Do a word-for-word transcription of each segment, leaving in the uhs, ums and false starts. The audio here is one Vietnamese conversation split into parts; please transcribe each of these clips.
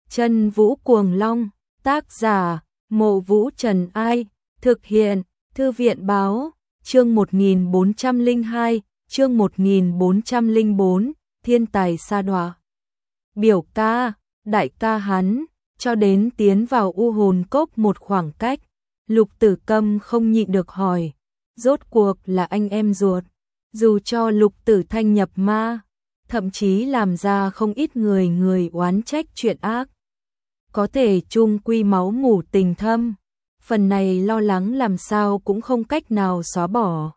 Chân Vũ Cuồng Long, tác giả, Mộ Vũ Trần Ai, thực hiện, Thư viện Báo, chương một nghìn bốn trăm lẻ hai, chương một nghìn bốn trăm lẻ bốn, thiên tài sa đọa. Biểu ca, đại ca hắn, cho đến tiến vào U Hồn Cốc một khoảng cách, Lục Tử Câm không nhịn được hỏi, rốt cuộc là anh em ruột, dù cho Lục Tử Thanh nhập ma, thậm chí làm ra không ít người người oán trách chuyện ác. Có thể chung quy máu mủ tình thâm, phần này lo lắng làm sao cũng không cách nào xóa bỏ.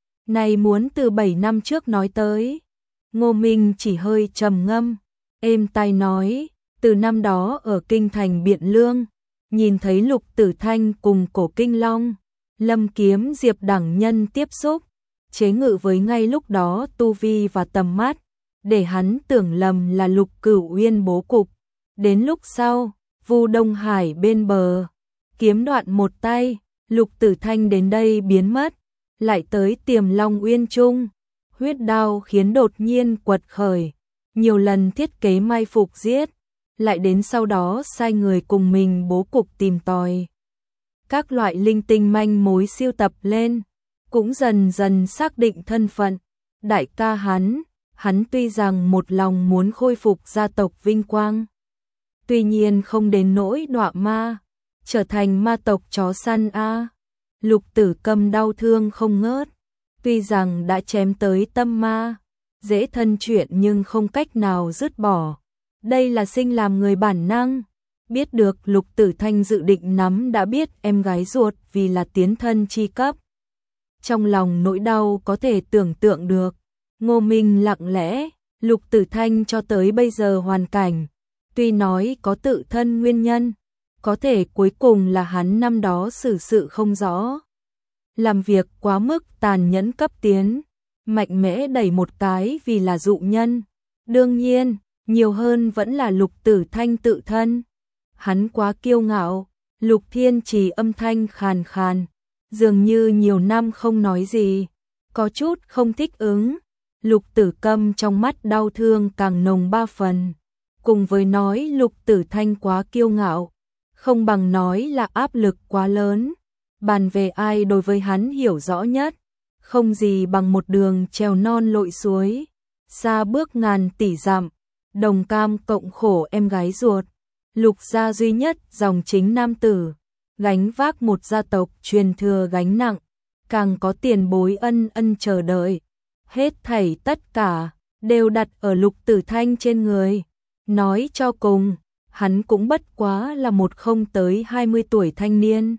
Này muốn từ bảy năm trước nói tới, Ngô Minh chỉ hơi trầm ngâm, êm tai nói, từ năm đó ở kinh thành Biện Lương, nhìn thấy Lục Tử Thanh cùng Cổ Kinh Long, Lâm Kiếm Diệp đẳng nhân tiếp xúc, chế ngự với ngay lúc đó tu vi và tầm mắt, để hắn tưởng lầm là Lục Cửu Uyên bố cục. Đến lúc sau, Vu Đông Hải bên bờ, kiếm đoạn một tay, Lục Tử Thanh đến đây biến mất, lại tới Tiềm Long Uyên Trung, huyết đao khiến đột nhiên quật khởi, nhiều lần thiết kế mai phục giết, lại đến sau đó sai người cùng mình bố cục tìm tòi. Các loại linh tinh manh mối siêu tập lên, cũng dần dần xác định thân phận, đại ca hắn, hắn tuy rằng một lòng muốn khôi phục gia tộc vinh quang, tuy nhiên không đến nỗi đọa ma, trở thành ma tộc chó săn a. Lục Tử Câm đau thương không ngớt, tuy rằng đã chém tới tâm ma, dễ thân chuyện nhưng không cách nào dứt bỏ. Đây là sinh làm người bản năng, biết được Lục Tử Thanh dự định nắm đã biết em gái ruột vì là tiến thân chi cấp. Trong lòng nỗi đau có thể tưởng tượng được, Ngô Minh lặng lẽ, Lục Tử Thanh cho tới bây giờ hoàn cảnh, tuy nói có tự thân nguyên nhân, có thể cuối cùng là hắn năm đó xử sự không rõ. Làm việc quá mức tàn nhẫn cấp tiến, mạnh mẽ đẩy một cái vì là dụ nhân. Đương nhiên, nhiều hơn vẫn là Lục Tử Thanh tự thân. Hắn quá kiêu ngạo, Lục Thiên Trì âm thanh khàn khàn, dường như nhiều năm không nói gì, có chút không thích ứng. Lục Tử Câm trong mắt đau thương càng nồng ba phần, cùng với nói Lục Tử Thanh quá kiêu ngạo, không bằng nói là áp lực quá lớn. Bàn về ai đối với hắn hiểu rõ nhất, không gì bằng một đường trèo non lội suối, xa bước ngàn tỷ dặm, đồng cam cộng khổ em gái ruột. Lục gia duy nhất dòng chính nam tử, gánh vác một gia tộc truyền thừa gánh nặng, càng có tiền bối ân ân chờ đợi. Hết thảy tất cả đều đặt ở Lục Tử Thanh trên người. Nói cho cùng, hắn cũng bất quá là một không tới hai mươi tuổi thanh niên.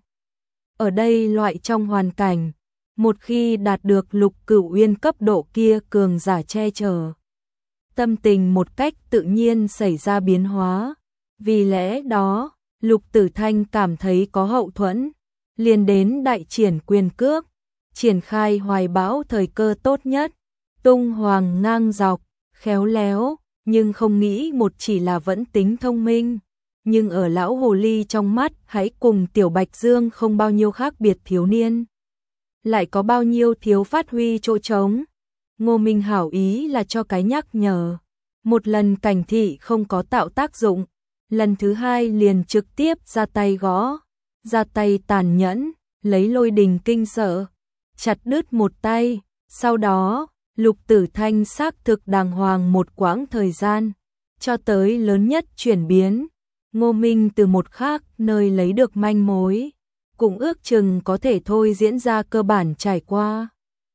Ở đây loại trong hoàn cảnh, một khi đạt được Lục Cửu Uyên cấp độ kia cường giả che chở, tâm tình một cách tự nhiên xảy ra biến hóa. Vì lẽ đó, Lục Tử Thanh cảm thấy có hậu thuẫn, liền đến đại triển quyền cước, triển khai hoài bão thời cơ tốt nhất, tung hoàng ngang dọc, khéo léo, nhưng không nghĩ một chỉ là vẫn tính thông minh. Nhưng ở lão hồ ly trong mắt hãy cùng Tiểu Bạch Dương không bao nhiêu khác biệt thiếu niên. Lại có bao nhiêu thiếu phát huy chỗ trống. Ngô Minh hảo ý là cho cái nhắc nhở. Một lần cảnh thị không có tạo tác dụng, lần thứ hai liền trực tiếp ra tay gõ, ra tay tàn nhẫn, lấy lôi đình kinh sợ, chặt đứt một tay. Sau đó, Lục Tử Thanh xác thực đàng hoàng một quãng thời gian, cho tới lớn nhất chuyển biến. Ngô Minh từ một khác nơi lấy được manh mối, cũng ước chừng có thể thôi diễn ra cơ bản trải qua.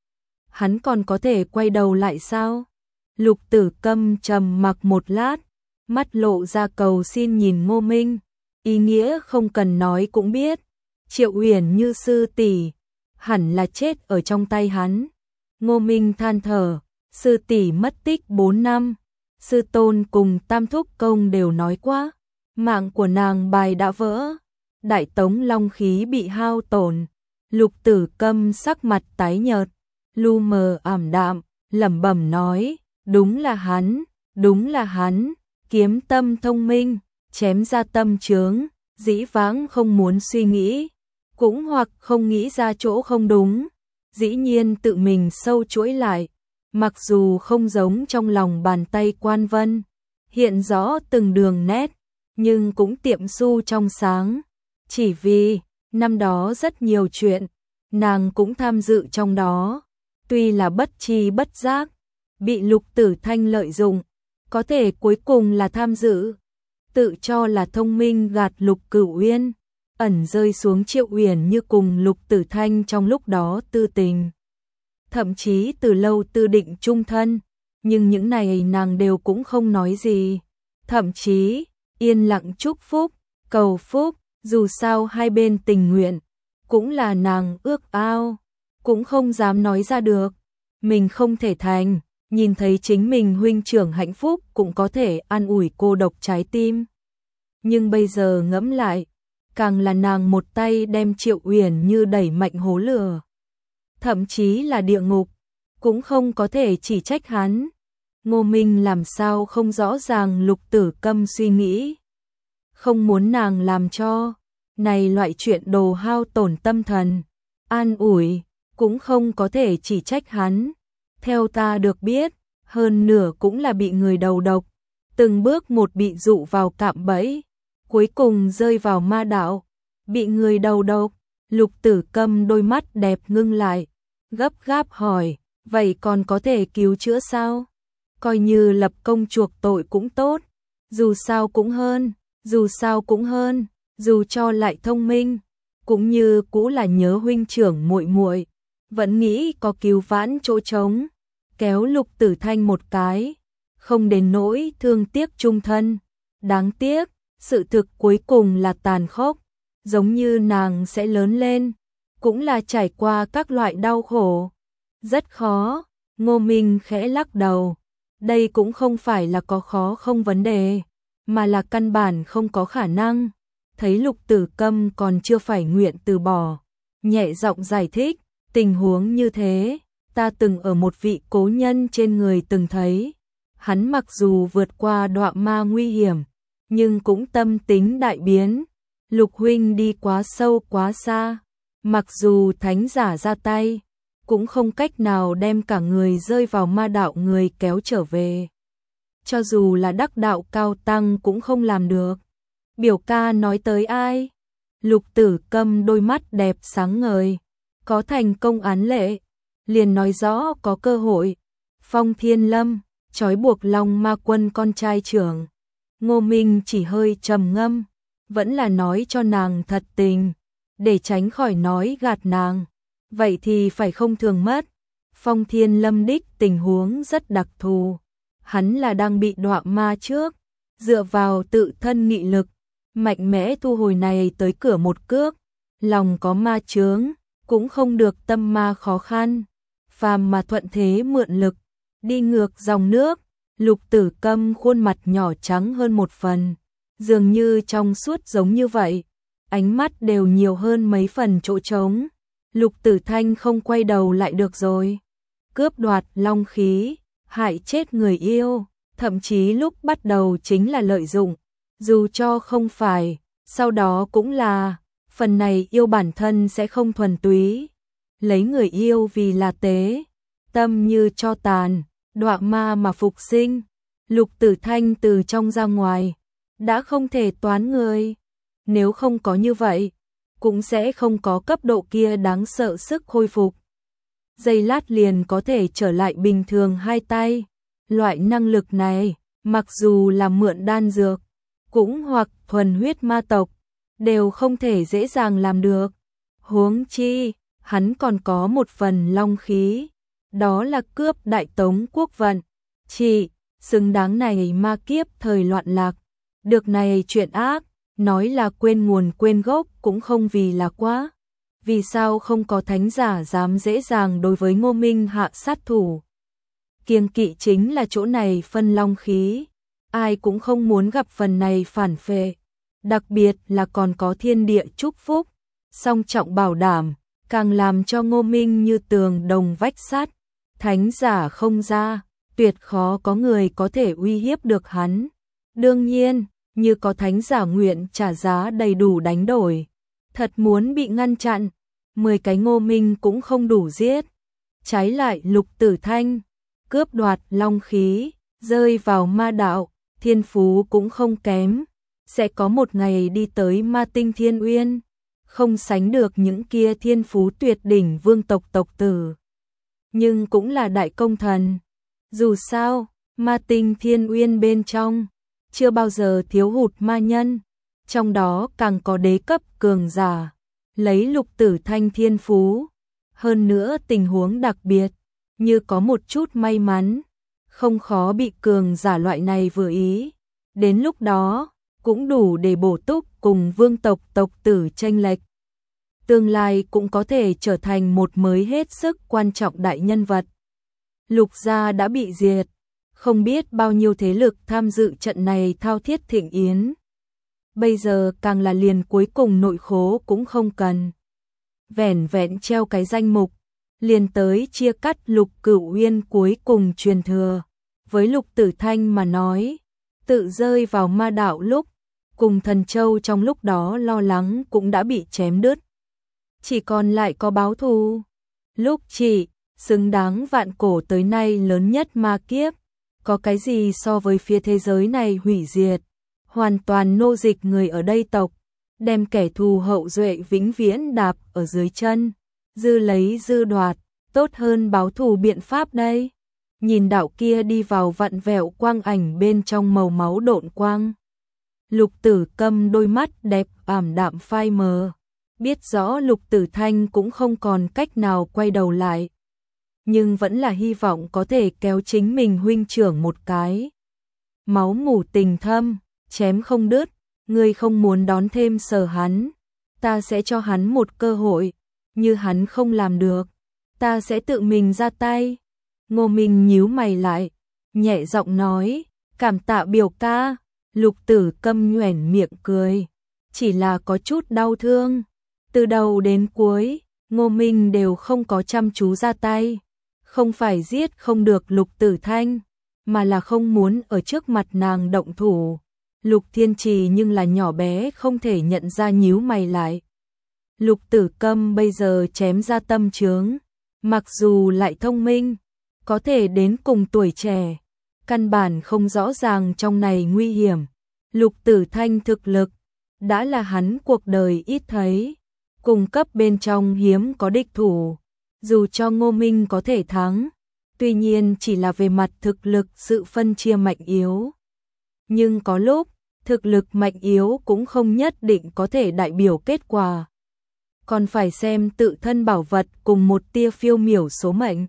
Hắn còn có thể quay đầu lại sao? Lục Tử Câm trầm mặc một lát, mắt lộ ra cầu xin nhìn Ngô Minh, ý nghĩa không cần nói cũng biết, Triệu Uyển Như sư tỷ hẳn là chết ở trong tay hắn. Ngô Minh than thở, sư tỷ mất tích bốn năm, sư tôn cùng tam thúc công đều nói quá, mạng của nàng bài đã vỡ, đại tống long khí bị hao tổn. Lục Tử Câm sắc mặt tái nhợt, lu mờ ảm đạm, lẩm bẩm nói, đúng là hắn, đúng là hắn, kiếm tâm thông minh, chém ra tâm chướng, dĩ vãng không muốn suy nghĩ, cũng hoặc không nghĩ ra chỗ không đúng, dĩ nhiên tự mình sâu chuỗi lại, mặc dù không giống trong lòng bàn tay Quan Vân, hiện rõ từng đường nét, nhưng cũng tiệm su trong sáng. Chỉ vì, năm đó rất nhiều chuyện, nàng cũng tham dự trong đó. Tuy là bất tri bất giác, bị Lục Tử Thanh lợi dụng, có thể cuối cùng là tham dự. Tự cho là thông minh gạt Lục Cửu Uyên, ẩn rơi xuống Triệu Uyển Như cùng Lục Tử Thanh trong lúc đó tư tình. Thậm chí từ lâu tư định chung thân, nhưng những này nàng đều cũng không nói gì. Thậm chí, yên lặng chúc phúc, cầu phúc, dù sao hai bên tình nguyện, cũng là nàng ước ao, cũng không dám nói ra được. Mình không thể thành, nhìn thấy chính mình huynh trưởng hạnh phúc cũng có thể an ủi cô độc trái tim. Nhưng bây giờ ngẫm lại, càng là nàng một tay đem Triệu Uyển Như đẩy mạnh hố lửa. Thậm chí là địa ngục, cũng không có thể chỉ trách hắn. Ngô Minh làm sao không rõ ràng Lục Tử Câm suy nghĩ. Không muốn nàng làm cho, này loại chuyện đồ hao tổn tâm thần. An ủi, cũng không có thể chỉ trách hắn. Theo ta được biết, hơn nửa cũng là bị người đầu độc. Từng bước một bị dụ vào cạm bẫy, cuối cùng rơi vào ma đạo, bị người đầu độc. Lục Tử Câm đôi mắt đẹp ngưng lại, gấp gáp hỏi, vậy còn có thể cứu chữa sao? Coi như lập công chuộc tội cũng tốt, dù sao cũng hơn, dù sao cũng hơn, dù cho lại thông minh, cũng như cũ là nhớ huynh trưởng muội muội, vẫn nghĩ có cứu vãn chỗ trống, kéo Lục Tử Thanh một cái, không đến nỗi thương tiếc chung thân. Đáng tiếc, sự thực cuối cùng là tàn khốc, giống như nàng sẽ lớn lên, cũng là trải qua các loại đau khổ. Rất khó, Ngô Minh khẽ lắc đầu. Đây cũng không phải là có khó không vấn đề, mà là căn bản không có khả năng. Thấy Lục Tử Câm còn chưa phải nguyện từ bỏ, nhẹ giọng giải thích, tình huống như thế, ta từng ở một vị cố nhân trên người từng thấy. Hắn mặc dù vượt qua đọa ma nguy hiểm, nhưng cũng tâm tính đại biến. Lục huynh đi quá sâu quá xa, mặc dù thánh giả ra tay, cũng không cách nào đem cả người rơi vào ma đạo người kéo trở về. Cho dù là đắc đạo cao tăng cũng không làm được. Biểu ca nói tới ai? Lục Tử Câm đôi mắt đẹp sáng ngời, có thành công án lệ, liền nói rõ có cơ hội. Phong Thiên Lâm, trói buộc Long Ma Quân con trai trưởng. Ngô Minh chỉ hơi trầm ngâm, vẫn là nói cho nàng thật tình, để tránh khỏi nói gạt nàng. Vậy thì phải không thường mất. Phong Thiên Lâm đích tình huống rất đặc thù. Hắn là đang bị đọa ma trước, dựa vào tự thân nghị lực, mạnh mẽ thu hồi này tới cửa một cước. Lòng có ma chướng, cũng không được tâm ma khó khăn. Phàm mà thuận thế mượn lực, đi ngược dòng nước. Lục Tử Câm khuôn mặt nhỏ trắng hơn một phần, dường như trong suốt giống như vậy. Ánh mắt đều nhiều hơn mấy phần chỗ trống. Lục Tử Thanh không quay đầu lại được rồi. Cướp đoạt long khí, hại chết người yêu, thậm chí lúc bắt đầu chính là lợi dụng. Dù cho không phải, sau đó cũng là, phần này yêu bản thân sẽ không thuần túy. Lấy người yêu vì là tế, tâm như cho tàn, đọa ma mà phục sinh. Lục Tử Thanh từ trong ra ngoài, đã không thể toán người. Nếu không có như vậy, cũng sẽ không có cấp độ kia đáng sợ sức khôi phục. Giây lát liền có thể trở lại bình thường hai tay. Loại năng lực này, mặc dù là mượn đan dược, cũng hoặc thuần huyết ma tộc, đều không thể dễ dàng làm được. Huống chi, hắn còn có một phần long khí, đó là cướp Đại Tống quốc vận. Chỉ, xứng đáng này ma kiếp thời loạn lạc. Được này chuyện ác, nói là quên nguồn quên gốc cũng không vì là quá. Vì sao không có thánh giả dám dễ dàng đối với Ngô Minh hạ sát thủ? Kiêng kỵ chính là chỗ này phân long khí. Ai cũng không muốn gặp phần này phản phệ. Đặc biệt là còn có thiên địa chúc phúc, song trọng bảo đảm, càng làm cho Ngô Minh như tường đồng vách sắt. Thánh giả không ra, tuyệt khó có người có thể uy hiếp được hắn. Đương nhiên, như có thánh giả nguyện trả giá đầy đủ đánh đổi, thật muốn bị ngăn chặn, mười cái Ngô Minh cũng không đủ giết. Trái lại Lục Tử Thanh, cướp đoạt long khí, rơi vào ma đạo, thiên phú cũng không kém, sẽ có một ngày đi tới Ma Tinh Thiên Uyên, không sánh được những kia thiên phú tuyệt đỉnh vương tộc tộc tử, nhưng cũng là đại công thần. Dù sao, Ma Tinh Thiên Uyên bên trong chưa bao giờ thiếu hụt ma nhân, trong đó càng có đế cấp cường giả, lấy Lục Tử Thanh thiên phú, hơn nữa tình huống đặc biệt, như có một chút may mắn, không khó bị cường giả loại này vừa ý. Đến lúc đó, cũng đủ để bổ túc cùng vương tộc tộc tử chênh lệch. Tương lai cũng có thể trở thành một mới hết sức quan trọng đại nhân vật. Lục gia đã bị diệt, không biết bao nhiêu thế lực tham dự trận này thao thiết thịnh yến. Bây giờ càng là liền cuối cùng nội khố cũng không cần. Vẻn vẹn treo cái danh mục, liền tới chia cắt Lục Cửu Uyên cuối cùng truyền thừa. Với Lục Tử Thanh mà nói, tự rơi vào ma đạo lúc, cùng Thần Châu trong lúc đó lo lắng cũng đã bị chém đứt. Chỉ còn lại có báo thù. Lúc chỉ, xứng đáng vạn cổ tới nay lớn nhất ma kiếp, có cái gì so với phía thế giới này hủy diệt, hoàn toàn nô dịch người ở đây tộc, đem kẻ thù hậu duệ vĩnh viễn đạp ở dưới chân, dư lấy dư đoạt, tốt hơn báo thù biện pháp đây. Nhìn đạo kia đi vào vặn vẹo quang ảnh bên trong màu máu độn quang. Lục Tử Câm đôi mắt đẹp ảm đạm phai mờ, biết rõ Lục Tử Thanh cũng không còn cách nào quay đầu lại, nhưng vẫn là hy vọng có thể kéo chính mình huynh trưởng một cái. Máu mủ tình thâm, chém không đứt, ngươi không muốn đón thêm Sở hắn, ta sẽ cho hắn một cơ hội, như hắn không làm được, ta sẽ tự mình ra tay. Ngô Minh nhíu mày lại, nhẹ giọng nói, cảm tạ biểu ca. Lục Tử Câm nhoẻn miệng cười, chỉ là có chút đau thương. Từ đầu đến cuối, Ngô Minh đều không có chăm chú ra tay, không phải giết không được Lục Tử Thanh, mà là không muốn ở trước mặt nàng động thủ. Lục Thiên Trì nhưng là nhỏ bé không thể nhận ra, nhíu mày lại. Lục Tử Câm bây giờ chém ra tâm chướng, mặc dù lại thông minh, có thể đến cùng tuổi trẻ, căn bản không rõ ràng trong này nguy hiểm. Lục Tử Thanh thực lực đã là hắn cuộc đời ít thấy, cùng cấp bên trong hiếm có địch thủ, dù cho Ngô Minh có thể thắng, tuy nhiên chỉ là về mặt thực lực sự phân chia mạnh yếu. Nhưng có lúc, thực lực mạnh yếu cũng không nhất định có thể đại biểu kết quả, còn phải xem tự thân bảo vật cùng một tia phiêu miểu số mệnh.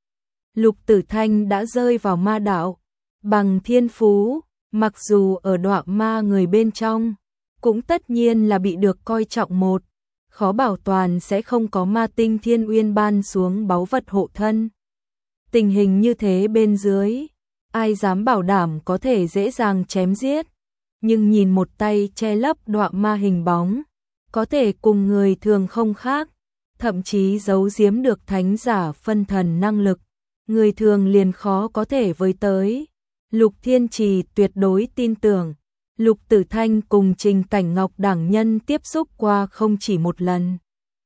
Lục Tử Thanh đã rơi vào ma đạo, bằng thiên phú, mặc dù ở đọa ma người bên trong, cũng tất nhiên là bị được coi trọng một, khó bảo toàn sẽ không có Ma Tinh Thiên Uyên ban xuống báu vật hộ thân. Tình hình như thế bên dưới, ai dám bảo đảm có thể dễ dàng chém giết, nhưng nhìn một tay che lấp đọa ma hình bóng, có thể cùng người thường không khác, thậm chí giấu giếm được thánh giả phân thần năng lực, người thường liền khó có thể với tới. Lục Thiên Trì tuyệt đối tin tưởng, Lục Tử Thanh cùng Trình Cảnh Ngọc đẳng nhân tiếp xúc qua không chỉ một lần.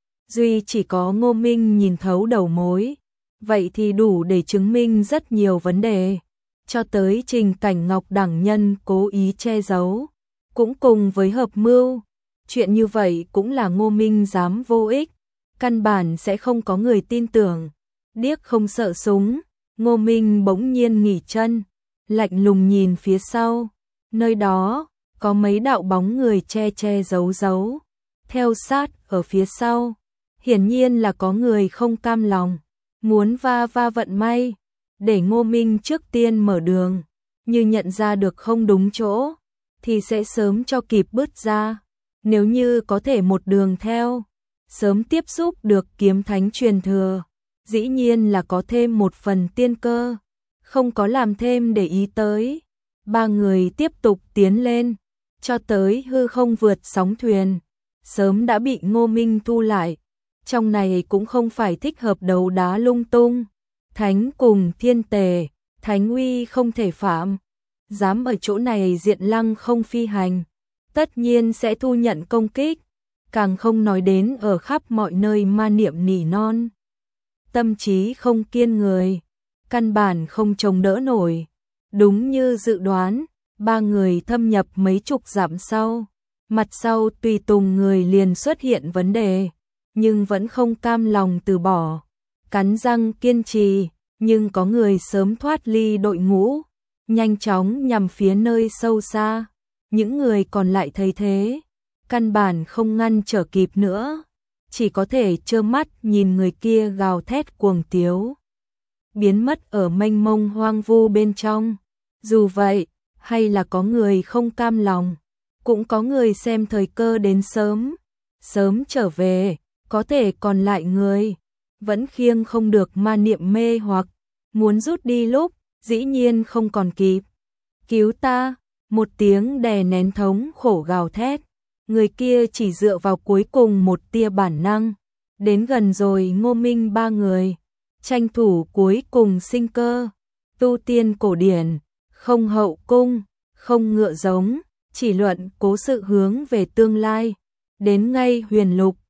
Duy chỉ có Ngô Minh nhìn thấu đầu mối, vậy thì đủ để chứng minh rất nhiều vấn đề. Cho tới Trình Cảnh Ngọc đẳng nhân cố ý che giấu, cũng cùng với hợp mưu, chuyện như vậy cũng là Ngô Minh dám vô ích, căn bản sẽ không có người tin tưởng. Điếc không sợ súng, Ngô Minh bỗng nhiên nghỉ chân, lạnh lùng nhìn phía sau, nơi đó có mấy đạo bóng người che che giấu giấu, theo sát ở phía sau, hiển nhiên là có người không cam lòng, muốn va va vận may, để Ngô Minh trước tiên mở đường, như nhận ra được không đúng chỗ, thì sẽ sớm cho kịp bứt ra, nếu như có thể một đường theo, sớm tiếp xúc được kiếm thánh truyền thừa, dĩ nhiên là có thêm một phần tiên cơ, không có làm thêm để ý tới. Ba người tiếp tục tiến lên, cho tới hư không vượt sóng thuyền, sớm đã bị Ngô Minh thu lại. Trong này cũng không phải thích hợp đấu đá lung tung, thánh cùng thiên tề, thánh uy không thể phạm, dám ở chỗ này diện lăng không phi hành, tất nhiên sẽ thu nhận công kích, càng không nói đến ở khắp mọi nơi ma niệm nỉ non. Tâm trí không kiên người, căn bản không chống đỡ nổi. Đúng như dự đoán, Ba người thâm nhập mấy chục dặm sau, mặt sau tùy tùng người liền xuất hiện vấn đề, nhưng vẫn không cam lòng từ bỏ, cắn răng kiên trì, nhưng có người sớm thoát ly đội ngũ, nhanh chóng nhằm phía nơi sâu xa, những người còn lại thấy thế, căn bản không ngăn trở kịp nữa, chỉ có thể trơ mắt nhìn người kia gào thét cuồng tiếu, biến mất ở mênh mông hoang vu bên trong. Dù vậy, hay là có người không cam lòng, cũng có người xem thời cơ đến sớm, sớm trở về, có thể còn lại người vẫn khiêng không được ma niệm mê hoặc, muốn rút đi lúc, dĩ nhiên không còn kịp. Cứu ta, một tiếng đè nén thống khổ gào thét, người kia chỉ dựa vào cuối cùng một tia bản năng, đến gần rồi Ngô Minh ba người, tranh thủ cuối cùng sinh cơ, tu tiên cổ điển, không hậu cung, không ngựa giống, chỉ luận cố sự hướng về tương lai, đến ngay huyền lục,